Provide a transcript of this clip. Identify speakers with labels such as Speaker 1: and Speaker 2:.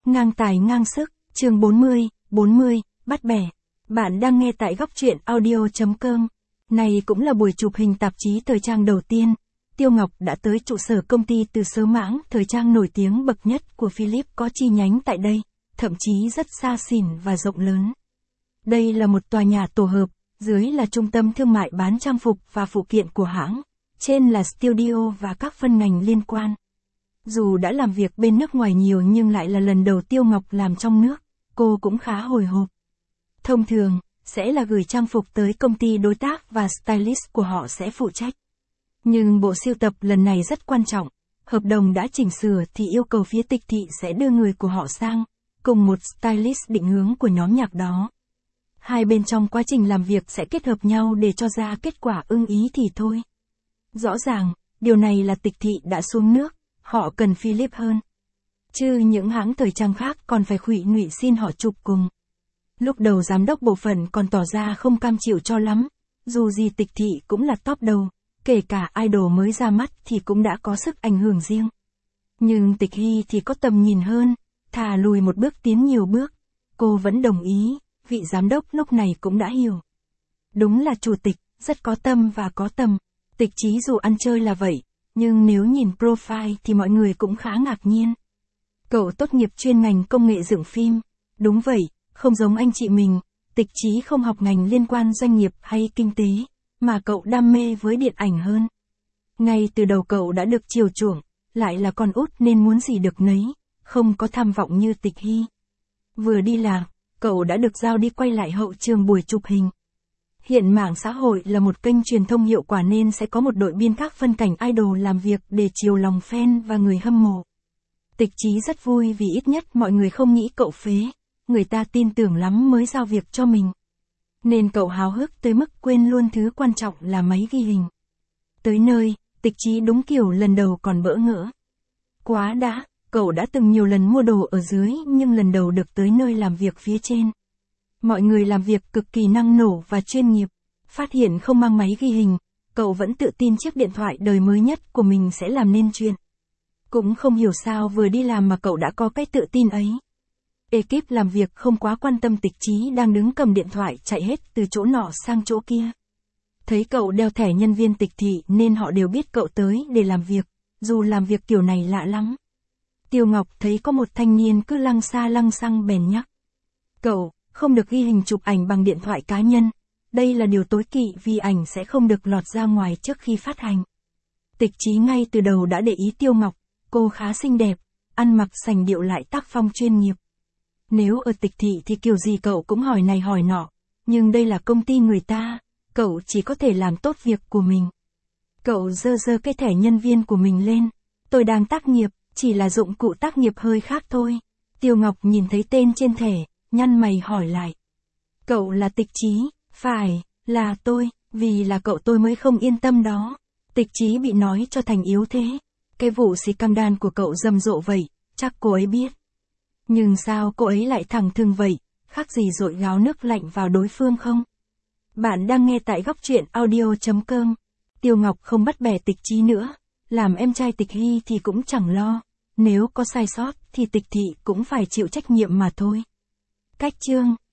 Speaker 1: Ngang tài ngang sức, chương 40, bắt bẻ. Bạn đang nghe tại góc truyện audio.com. Này cũng là buổi chụp hình tạp chí thời trang đầu tiên. Tiêu Ngọc đã tới trụ sở công ty từ sớm mãng, thời trang nổi tiếng bậc nhất của Philip có chi nhánh tại đây, thậm chí rất xa xỉn và rộng lớn. Đây là một tòa nhà tổ hợp, dưới là trung tâm thương mại bán trang phục và phụ kiện của hãng, trên là studio và các phân ngành liên quan. Dù đã làm việc bên nước ngoài nhiều nhưng lại là lần đầu Tiêu Ngọc làm trong nước, cô cũng khá hồi hộp. Thông thường, sẽ là gửi trang phục tới công ty đối tác và stylist của họ sẽ phụ trách. Nhưng bộ sưu tập lần này rất quan trọng, hợp đồng đã chỉnh sửa thì yêu cầu phía tịch thị sẽ đưa người của họ sang, cùng một stylist định hướng của nhóm nhạc đó. Hai bên trong quá trình làm việc sẽ kết hợp nhau để cho ra kết quả ưng ý thì thôi. Rõ ràng, điều này là tịch thị đã xuống nước, họ cần Philip hơn. Chứ những hãng thời trang khác còn phải khuỵu nụy xin họ chụp cùng. Lúc đầu giám đốc bộ phận còn tỏ ra không cam chịu cho lắm, dù gì tịch thị cũng là top đầu, kể cả idol mới ra mắt thì cũng đã có sức ảnh hưởng riêng. Nhưng Tịch Hy thì có tầm nhìn hơn, thà lùi một bước tiến nhiều bước. Cô vẫn đồng ý, vị giám đốc lúc này cũng đã hiểu. Đúng là chủ tịch, rất có tâm và có tầm. Tịch Chí dù ăn chơi là vậy, nhưng nếu nhìn profile thì mọi người cũng khá ngạc nhiên. Cậu tốt nghiệp chuyên ngành công nghệ dựng phim. Đúng vậy, không giống anh chị mình, Tịch Chí không học ngành liên quan doanh nghiệp hay kinh tế, mà cậu đam mê với điện ảnh hơn. Ngay từ đầu cậu đã được chiều chuộng, lại là con út nên muốn gì được nấy, không có tham vọng như Tịch Hy. Vừa đi làm, cậu đã được giao đi quay lại hậu trường buổi chụp hình. Hiện mạng xã hội là một kênh truyền thông hiệu quả nên sẽ có một đội biên các phân cảnh idol làm việc để chiều lòng fan và người hâm mộ. Tịch Chí rất vui vì ít nhất mọi người không nghĩ cậu phế, người ta tin tưởng lắm mới giao việc cho mình. Nên cậu háo hức tới mức quên luôn thứ quan trọng là máy ghi hình. Tới nơi, Tịch Chí đúng kiểu lần đầu còn bỡ ngỡ. Quá đã, cậu đã từng nhiều lần mua đồ ở dưới nhưng lần đầu được tới nơi làm việc phía trên. Mọi người làm việc cực kỳ năng nổ và chuyên nghiệp. Phát hiện không mang máy ghi hình, cậu vẫn tự tin chiếc điện thoại đời mới nhất của mình sẽ làm nên chuyện. Cũng không hiểu sao vừa đi làm mà cậu đã có cái tự tin ấy. Ekip làm việc không quá quan tâm Tịch Chí đang đứng cầm điện thoại chạy hết từ chỗ nọ sang chỗ kia. Thấy cậu đeo thẻ nhân viên tịch thị nên họ đều biết cậu tới để làm việc, dù làm việc kiểu này lạ lắm. Tiêu Ngọc thấy có một thanh niên cứ lăng xa lăng xăng bèn nhắc. Cậu, không được ghi hình chụp ảnh bằng điện thoại cá nhân. Đây là điều tối kỵ vì ảnh sẽ không được lọt ra ngoài trước khi phát hành. Tịch Chí ngay từ đầu đã để ý Tiêu Ngọc, cô khá xinh đẹp, ăn mặc sành điệu lại tác phong chuyên nghiệp. Nếu ở tịch thị thì kiểu gì cậu cũng hỏi này hỏi nọ, nhưng đây là công ty người ta, cậu chỉ có thể làm tốt việc của mình. Cậu giơ cái thẻ nhân viên của mình lên. Tôi đang tác nghiệp, chỉ là dụng cụ tác nghiệp hơi khác thôi. Tiêu Ngọc nhìn thấy tên trên thẻ, nhăn mày hỏi lại. Cậu là Tịch Chí? Phải, là tôi, vì là cậu tôi mới không yên tâm đó. Tịch Chí bị nói cho thành yếu thế. Cái vụ scandal của cậu rầm rộ vậy, chắc cô ấy biết. Nhưng sao cô ấy lại thẳng thừng vậy, khác gì dội gáo nước lạnh vào đối phương không? Bạn đang nghe tại góc truyện audio.com. Tiêu Ngọc không bắt bẻ Tịch Chí nữa, làm em trai Tịch Hy thì cũng chẳng lo, nếu có sai sót thì Tịch thị cũng phải chịu trách nhiệm mà thôi. Cách chương